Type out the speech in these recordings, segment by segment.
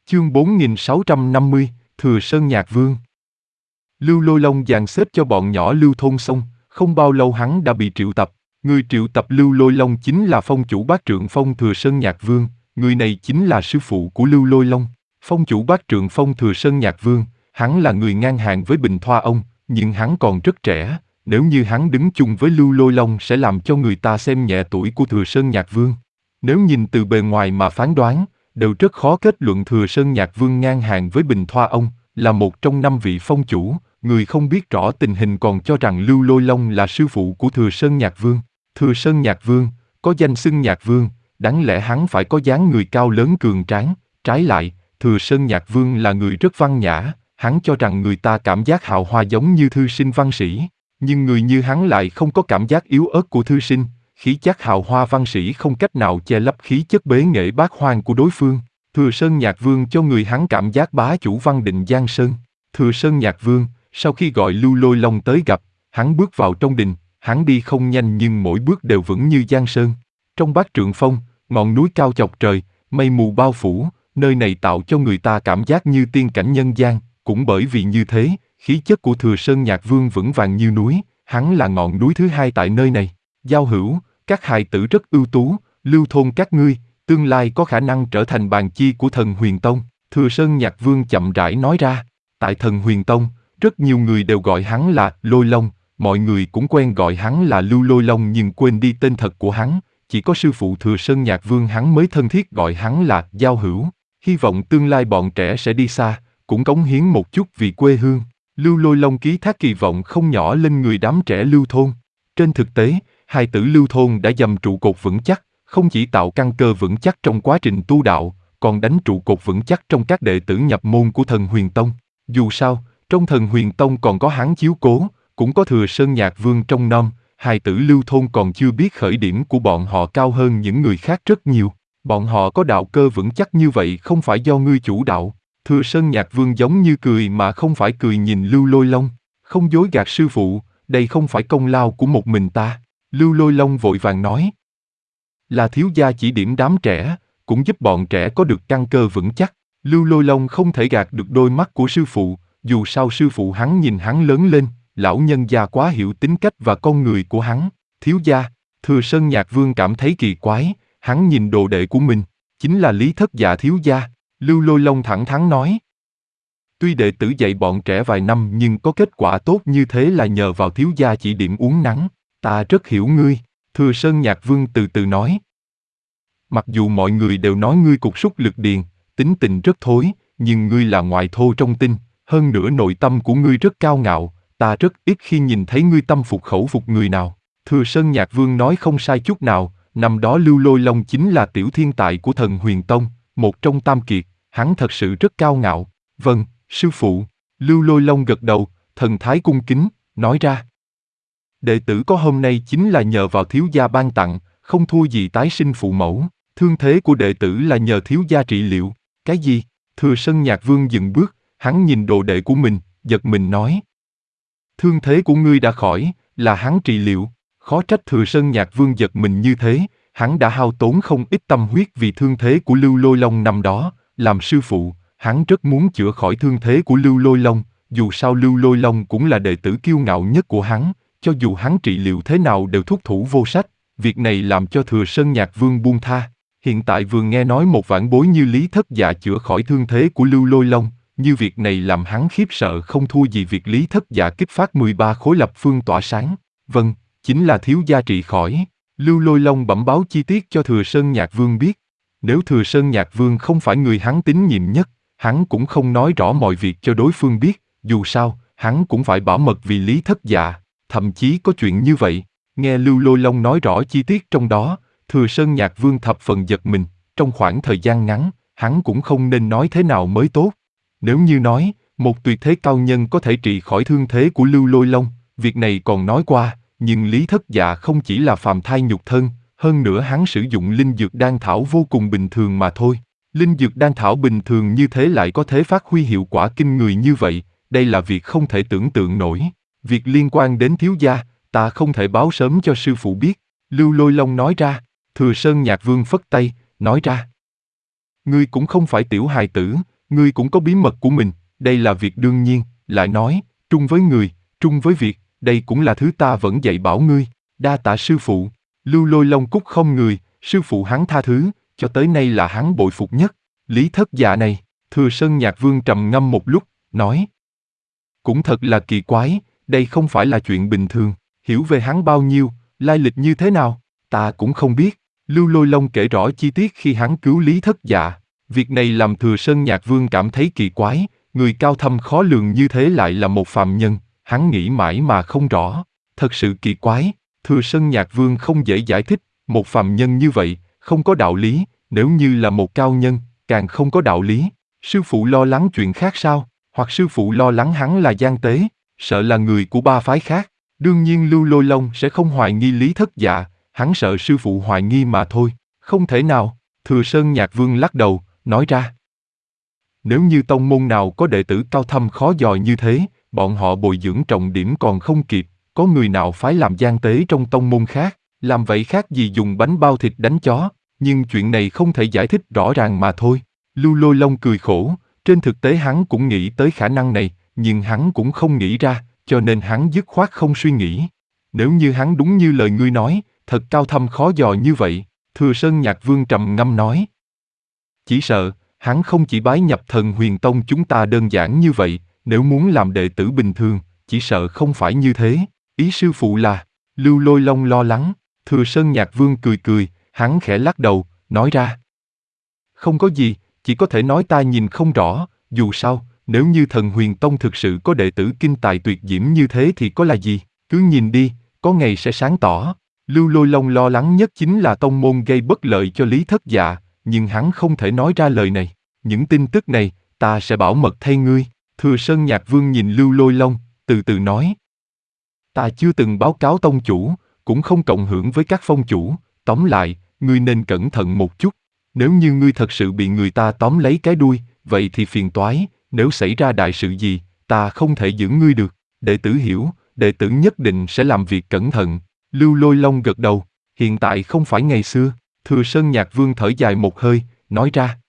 Chương 4650, Thừa Sơn Nhạc Vương. Lưu Lôi Long dàn xếp cho bọn nhỏ Lưu thôn xong, không bao lâu hắn đã bị triệu tập. Người triệu tập Lưu Lôi Long chính là phong chủ Bát Trượng Phong Thừa Sơn Nhạc Vương, người này chính là sư phụ của Lưu Lôi Long. Phong chủ Bát Trượng Phong Thừa Sơn Nhạc Vương, hắn là người ngang hàng với Bình Thoa Ông, nhưng hắn còn rất trẻ, nếu như hắn đứng chung với Lưu Lôi Long sẽ làm cho người ta xem nhẹ tuổi của Thừa Sơn Nhạc Vương. Nếu nhìn từ bề ngoài mà phán đoán, đều rất khó kết luận Thừa Sơn Nhạc Vương ngang hàng với Bình Thoa Ông, là một trong 5 vị phong chủ. Người không biết rõ tình hình còn cho rằng Lưu Lôi Long là sư phụ của Thừa Sơn Nhạc Vương. Thừa Sơn Nhạc Vương, có danh xưng Nhạc Vương, đáng lẽ hắn phải có dáng người cao lớn cường tráng. Trái lại, Thừa Sơn Nhạc Vương là người rất văn nhã, hắn cho rằng người ta cảm giác hào hoa giống như thư sinh văn sĩ. Nhưng người như hắn lại không có cảm giác yếu ớt của thư sinh, khí chất hào hoa văn sĩ không cách nào che lấp khí chất bế nghệ bát hoang của đối phương. Thừa Sơn Nhạc Vương cho người hắn cảm giác bá chủ Văn Định Giang Sơn. Thừa Sơn Nhạc Vương, sau khi gọi Lưu Lôi Long tới gặp, hắn bước vào trong đình, hắn đi không nhanh nhưng mỗi bước đều vững như Giang Sơn. Trong Bát Trượng Phong, ngọn núi cao chọc trời, mây mù bao phủ, nơi này tạo cho người ta cảm giác như tiên cảnh nhân gian, cũng bởi vì như thế, khí chất của Thừa Sơn Nhạc Vương vững vàng như núi, hắn là ngọn núi thứ hai tại nơi này. Giao hữu, các hài tử rất ưu tú, Lưu thôn các ngươi, tương lai có khả năng trở thành bàn chi của Thần Huyền Tông. Thừa Sơn Nhạc Vương chậm rãi nói ra, tại Thần Huyền Tông, rất nhiều người đều gọi hắn là Lôi Long, mọi người cũng quen gọi hắn là Lưu Lôi Long nhưng quên đi tên thật của hắn, chỉ có sư phụ Thừa Sơn Nhạc Vương hắn mới thân thiết gọi hắn là Giao hữu. Hy vọng tương lai bọn trẻ sẽ đi xa, cũng cống hiến một chút vì quê hương. Lưu Lôi Long ký thác kỳ vọng không nhỏ lên người đám trẻ Lưu thôn. Trên thực tế, hài tử Lưu thôn đã dầm trụ cột vững chắc, không chỉ tạo căn cơ vững chắc trong quá trình tu đạo, còn đánh trụ cột vững chắc trong các đệ tử nhập môn của Thần Huyền Tông. Dù sao, trong Thần Huyền Tông còn có hắn chiếu cố, cũng có Thừa Sơn Nhạc Vương trong nom, hài tử Lưu thôn còn chưa biết khởi điểm của bọn họ cao hơn những người khác rất nhiều. Bọn họ có đạo cơ vững chắc như vậy không phải do ngươi chủ đạo. Thừa Sơn Nhạc Vương giống như cười mà không phải cười nhìn Lưu Lôi Long, không dối gạt sư phụ, đây không phải công lao của một mình ta. Lưu Lôi Long vội vàng nói, là thiếu gia chỉ điểm đám trẻ, cũng giúp bọn trẻ có được căn cơ vững chắc. Lưu Lôi Long không thể gạt được đôi mắt của sư phụ, dù sao sư phụ hắn nhìn hắn lớn lên, lão nhân gia quá hiểu tính cách và con người của hắn. Thiếu gia, Thừa Sơn Nhạc Vương cảm thấy kỳ quái, hắn nhìn đồ đệ của mình, chính là Lý Thất Dạ thiếu gia. Lưu Lôi Long thẳng thắn nói, tuy đệ tử dạy bọn trẻ vài năm nhưng có kết quả tốt như thế là nhờ vào thiếu gia chỉ điểm uống nắng. Ta rất hiểu ngươi, Thừa Sơn Nhạc Vương từ từ nói. Mặc dù mọi người đều nói ngươi cục súc lực điền, tính tình rất thối, nhưng ngươi là ngoại thô trong tinh, hơn nữa nội tâm của ngươi rất cao ngạo, ta rất ít khi nhìn thấy ngươi tâm phục khẩu phục người nào. Thừa Sơn Nhạc Vương nói không sai chút nào, năm đó Lưu Lôi Long chính là tiểu thiên tài của Thần Huyền Tông, một trong tam kiệt, hắn thật sự rất cao ngạo. Vâng, sư phụ. Lưu Lôi Long gật đầu, thần thái cung kính, nói ra. Đệ tử có hôm nay chính là nhờ vào thiếu gia ban tặng, không thua gì tái sinh phụ mẫu. Thương thế của đệ tử là nhờ thiếu gia trị liệu. Cái gì? Thừa Sơn Nhạc Vương dừng bước, hắn nhìn đồ đệ của mình, giật mình nói. Thương thế của ngươi đã khỏi, là hắn trị liệu. Khó trách Thừa Sơn Nhạc Vương giật mình như thế, hắn đã hao tốn không ít tâm huyết vì thương thế của Lưu Lôi Long năm đó. Làm sư phụ, hắn rất muốn chữa khỏi thương thế của Lưu Lôi Long, dù sao Lưu Lôi Long cũng là đệ tử kiêu ngạo nhất của hắn, cho dù hắn trị liệu thế nào đều thúc thủ vô sách. Việc này làm cho Thừa Sơn Nhạc Vương buông tha. Hiện tại vừa nghe nói một vãn bối như Lý Thất Dạ chữa khỏi thương thế của Lưu Lôi Long, như việc này làm hắn khiếp sợ không thua gì việc Lý Thất Dạ kích phát 13 khối lập phương tỏa sáng. Vâng, chính là thiếu gia trị khỏi. Lưu Lôi Long bẩm báo chi tiết cho Thừa Sơn Nhạc Vương biết. Nếu Thừa Sơn Nhạc Vương không phải người hắn tín nhiệm nhất, hắn cũng không nói rõ mọi việc cho đối phương biết, dù sao, hắn cũng phải bảo mật vì Lý Thất Dạ, thậm chí có chuyện như vậy. Nghe Lưu Lôi Long nói rõ chi tiết trong đó, Thừa Sơn Nhạc Vương thập phần giật mình, trong khoảng thời gian ngắn, hắn cũng không nên nói thế nào mới tốt. Nếu như nói, một tuyệt thế cao nhân có thể trị khỏi thương thế của Lưu Lôi Long, việc này còn nói qua, nhưng Lý Thất Dạ không chỉ là phàm thai nhục thân, hơn nữa hắn sử dụng linh dược đan thảo vô cùng bình thường mà thôi. Linh dược đan thảo bình thường như thế lại có thể phát huy hiệu quả kinh người như vậy, đây là việc không thể tưởng tượng nổi. Việc liên quan đến thiếu gia, ta không thể báo sớm cho sư phụ biết. Lưu Lôi Long nói ra. Thừa Sơn Nhạc Vương phất tay, nói ra. Ngươi cũng không phải tiểu hài tử, ngươi cũng có bí mật của mình, đây là việc đương nhiên, lại nói, trung với người, trung với việc, đây cũng là thứ ta vẫn dạy bảo ngươi, đa tạ sư phụ. Lưu Lôi Long cúc không người, sư phụ hắn tha thứ, cho tới nay là hắn bội phục nhất. Lý Thất Dạ này, Thừa Sơn Nhạc Vương trầm ngâm một lúc, nói. Cũng thật là kỳ quái, đây không phải là chuyện bình thường, hiểu về hắn bao nhiêu, lai lịch như thế nào, ta cũng không biết. Lưu Lôi Long kể rõ chi tiết khi hắn cứu Lý Thất Dạ. Việc này làm Thừa Sơn Nhạc Vương cảm thấy kỳ quái, người cao thâm khó lường như thế lại là một phàm nhân, hắn nghĩ mãi mà không rõ. Thật sự kỳ quái, Thừa Sơn Nhạc Vương không dễ giải thích, một phàm nhân như vậy, không có đạo lý, nếu như là một cao nhân, càng không có đạo lý. Sư phụ lo lắng chuyện khác sao? Hoặc sư phụ lo lắng hắn là gian tế, sợ là người của ba phái khác. Đương nhiên Lưu Lôi Long sẽ không hoài nghi Lý Thất Dạ, hắn sợ sư phụ hoài nghi mà thôi. Không thể nào, Thừa Sơn Nhạc Vương lắc đầu, nói ra. Nếu như tông môn nào có đệ tử cao thâm khó dò như thế, bọn họ bồi dưỡng trọng điểm còn không kịp, có người nào phái làm gian tế trong tông môn khác, làm vậy khác gì dùng bánh bao thịt đánh chó, nhưng chuyện này không thể giải thích rõ ràng mà thôi. Lưu Lôi Long cười khổ, trên thực tế hắn cũng nghĩ tới khả năng này, nhưng hắn cũng không nghĩ ra, cho nên hắn dứt khoát không suy nghĩ. Nếu như hắn đúng như lời ngươi nói, thật cao thâm khó dò như vậy, Thừa Sơn Nhạc Vương trầm ngâm nói. Chỉ sợ, hắn không chỉ bái nhập Thần Huyền Tông chúng ta đơn giản như vậy, nếu muốn làm đệ tử bình thường, chỉ sợ không phải như thế. Ý sư phụ là, Lưu Lôi Long lo lắng, Thừa Sơn Nhạc Vương cười cười, hắn khẽ lắc đầu, nói ra. Không có gì, chỉ có thể nói ta nhìn không rõ, dù sao, nếu như Thần Huyền Tông thực sự có đệ tử kinh tài tuyệt diễm như thế thì có là gì, cứ nhìn đi, có ngày sẽ sáng tỏ. Lưu Lôi Long lo lắng nhất chính là tông môn gây bất lợi cho Lý Thất Dạ, nhưng hắn không thể nói ra lời này. Những tin tức này, ta sẽ bảo mật thay ngươi. Thừa Sơn Nhạc Vương nhìn Lưu Lôi Long, từ từ nói. Ta chưa từng báo cáo tông chủ, cũng không cộng hưởng với các phong chủ, tóm lại, ngươi nên cẩn thận một chút. Nếu như ngươi thật sự bị người ta tóm lấy cái đuôi, vậy thì phiền toái, nếu xảy ra đại sự gì, ta không thể giữ ngươi được. Đệ tử hiểu, đệ tử nhất định sẽ làm việc cẩn thận. Lưu Lôi Long gật đầu, hiện tại không phải ngày xưa. Thừa Sơn Nhạc Vương thở dài một hơi, nói ra.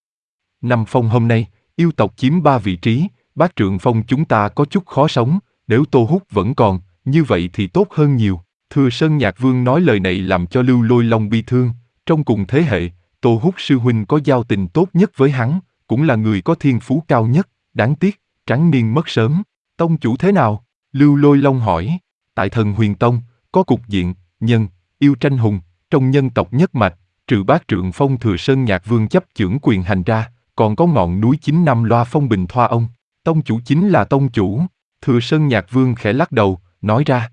Năm phong hôm nay, yêu tộc chiếm 3 vị trí, Bát Trượng Phong chúng ta có chút khó sống, nếu Tô Húc vẫn còn, như vậy thì tốt hơn nhiều. Thừa Sơn Nhạc Vương nói lời này làm cho Lưu Lôi Long bi thương, trong cùng thế hệ, Tô Húc sư huynh có giao tình tốt nhất với hắn, cũng là người có thiên phú cao nhất, đáng tiếc, tráng niên mất sớm. Tông chủ thế nào? Lưu Lôi Long hỏi. Tại Thần Huyền Tông, có cục diện, nhân, yêu tranh hùng, trong nhân tộc nhất mạch, trừ Bát Trượng Phong Thừa Sơn Nhạc Vương chấp chưởng quyền hành ra, còn có ngọn núi 9 năm loa phong Bình Thoa Ông. Tông chủ chính là tông chủ. Thừa Sơn Nhạc Vương khẽ lắc đầu, nói ra.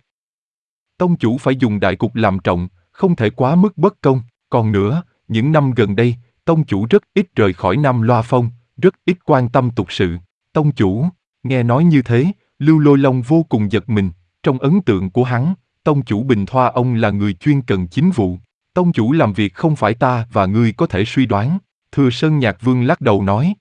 Tông chủ phải dùng đại cục làm trọng, không thể quá mức bất công. Còn nữa, những năm gần đây, tông chủ rất ít rời khỏi Nam Loa Phong, rất ít quan tâm tục sự. Tông chủ, nghe nói như thế, Lưu Lôi Long vô cùng giật mình. Trong ấn tượng của hắn, tông chủ Bình Thoa Ông là người chuyên cần chính vụ. Tông chủ làm việc không phải ta và ngươi có thể suy đoán. Thừa Sơn Nhạc Vương lắc đầu nói.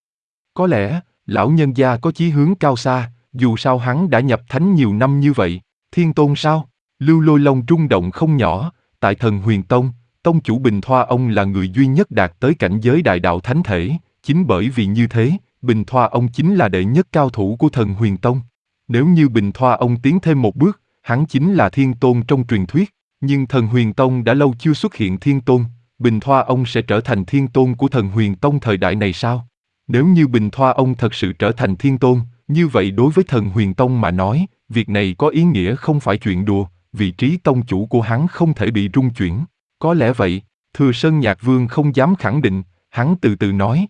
Có lẽ, lão nhân gia có chí hướng cao xa, dù sao hắn đã nhập thánh nhiều năm như vậy. Thiên Tôn sao? Lưu Lôi Long rung động không nhỏ, tại Thần Huyền Tông, tông chủ Bình Thoa Ông là người duy nhất đạt tới cảnh giới đại đạo thánh thể, chính bởi vì như thế, Bình Thoa Ông chính là đệ nhất cao thủ của Thần Huyền Tông. Nếu như Bình Thoa Ông tiến thêm một bước, hắn chính là Thiên Tôn trong truyền thuyết, nhưng Thần Huyền Tông đã lâu chưa xuất hiện Thiên Tôn, Bình Thoa Ông sẽ trở thành Thiên Tôn của Thần Huyền Tông thời đại này sao? Nếu như Bình Thoa Ông thật sự trở thành Thiên Tôn, như vậy đối với Thần Huyền Tông mà nói, việc này có ý nghĩa không phải chuyện đùa, vị trí tông chủ của hắn không thể bị rung chuyển. Có lẽ vậy, Thừa Sơn Nhạc Vương không dám khẳng định, hắn từ từ nói.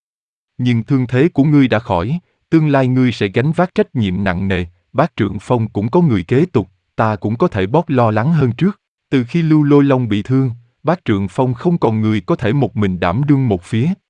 Nhưng thương thế của ngươi đã khỏi, tương lai ngươi sẽ gánh vác trách nhiệm nặng nề, Bát Trượng Phong cũng có người kế tục, ta cũng có thể bớt lo lắng hơn trước. Từ khi Lưu Lôi Long bị thương, Bát Trượng Phong không còn người có thể một mình đảm đương một phía.